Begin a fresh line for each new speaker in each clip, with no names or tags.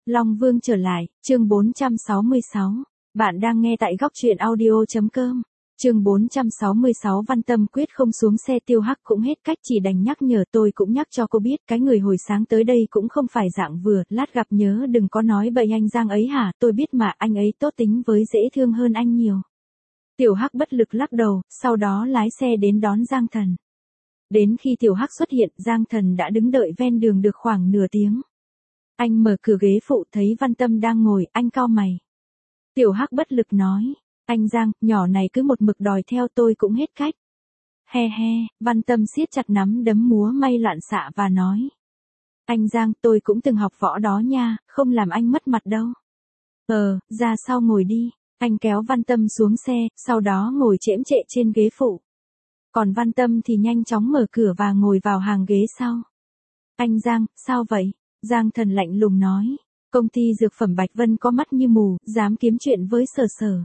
Long Vương trở lại, chương 466. Bạn đang nghe tại góc truyện audio.com. Chương 466 Văn Tâm quyết không xuống xe. Tiêu Hắc cũng hết cách chỉ đành nhắc nhở. Tôi cũng nhắc cho cô biết cái người hồi sáng tới đây cũng không phải dạng vừa, lát gặp nhớ đừng có nói bậy anh Giang ấy hả, tôi biết mà anh ấy tốt tính với dễ thương hơn anh nhiều. Tiểu Hắc bất lực lắc đầu, sau đó lái xe đến đón Giang Thần. Đến khi Tiểu Hắc xuất hiện, Giang Thần đã đứng đợi ven đường được khoảng nửa tiếng. Anh mở cửa ghế phụ thấy Văn Tâm đang ngồi, anh cau mày. Tiểu Hắc bất lực nói, anh Giang, nhỏ này cứ một mực đòi theo tôi cũng hết cách. He he, Văn Tâm siết chặt nắm đấm múa may loạn xạ và nói. Anh Giang, tôi cũng từng học võ đó nha, không làm anh mất mặt đâu. Ra sau ngồi đi. Anh kéo Văn Tâm xuống xe, sau đó ngồi chễm chệ trên ghế phụ. Còn Văn Tâm thì nhanh chóng mở cửa và ngồi vào hàng ghế sau. Anh Giang, sao vậy? Giang Thần lạnh lùng nói. Công ty dược phẩm Bạch Vân có mắt như mù, dám kiếm chuyện với Sở Sở.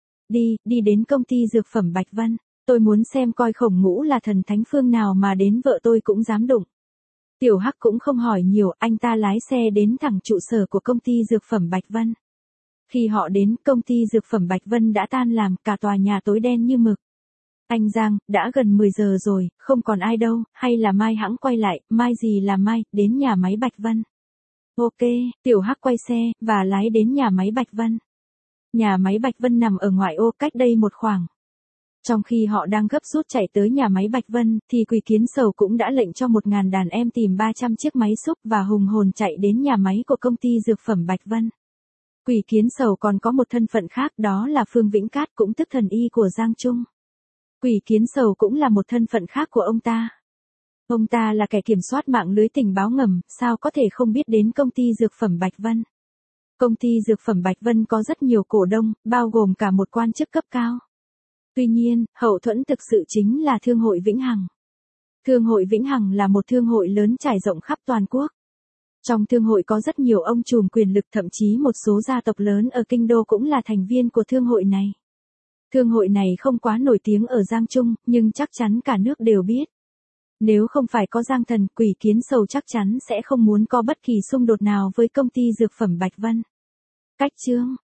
Đi đến công ty dược phẩm Bạch Vân. Tôi muốn xem coi Khổng Ngũ là thần thánh phương nào mà đến vợ tôi cũng dám đụng. Tiểu Hắc cũng không hỏi nhiều, anh ta lái xe đến thẳng trụ sở của công ty dược phẩm Bạch Vân. Khi họ đến, công ty dược phẩm Bạch Vân đã tan làm, cả tòa nhà tối đen như mực. Anh Giang, đã gần 10 giờ rồi, không còn ai đâu, hay là mai hãng quay lại, mai gì là mai, đến nhà máy Bạch Vân. Ok, Tiểu Hắc quay xe, và lái đến nhà máy Bạch Vân. Nhà máy Bạch Vân nằm ở ngoại ô cách đây một khoảng. Trong khi họ đang gấp rút chạy tới nhà máy Bạch Vân, thì Quỷ Kiến Sầu cũng đã lệnh cho 1000 đàn em tìm 300 chiếc máy xúc và hùng hồn chạy đến nhà máy của công ty dược phẩm Bạch Vân. Quỷ Kiến Sầu còn có một thân phận khác, đó là Phương Vĩnh Cát, cũng tức thần y của Giang Trung. Quỷ Kiến Sầu cũng là một thân phận khác của ông ta. Ông ta là kẻ kiểm soát mạng lưới tình báo ngầm, sao có thể không biết đến công ty dược phẩm Bạch Vân. Công ty dược phẩm Bạch Vân có rất nhiều cổ đông, bao gồm cả một quan chức cấp cao. Tuy nhiên, hậu thuẫn thực sự chính là Thương hội Vĩnh Hằng. Thương hội Vĩnh Hằng là một thương hội lớn trải rộng khắp toàn quốc. Trong thương hội có rất nhiều ông trùm quyền lực, thậm chí một số gia tộc lớn ở kinh đô cũng là thành viên của thương hội này. Thương hội này không quá nổi tiếng ở Giang Trung, nhưng chắc chắn cả nước đều biết. Nếu không phải có Giang Thần, Quỷ Kiến Sầu chắc chắn sẽ không muốn có bất kỳ xung đột nào với công ty dược phẩm Bạch Vân. Cách chương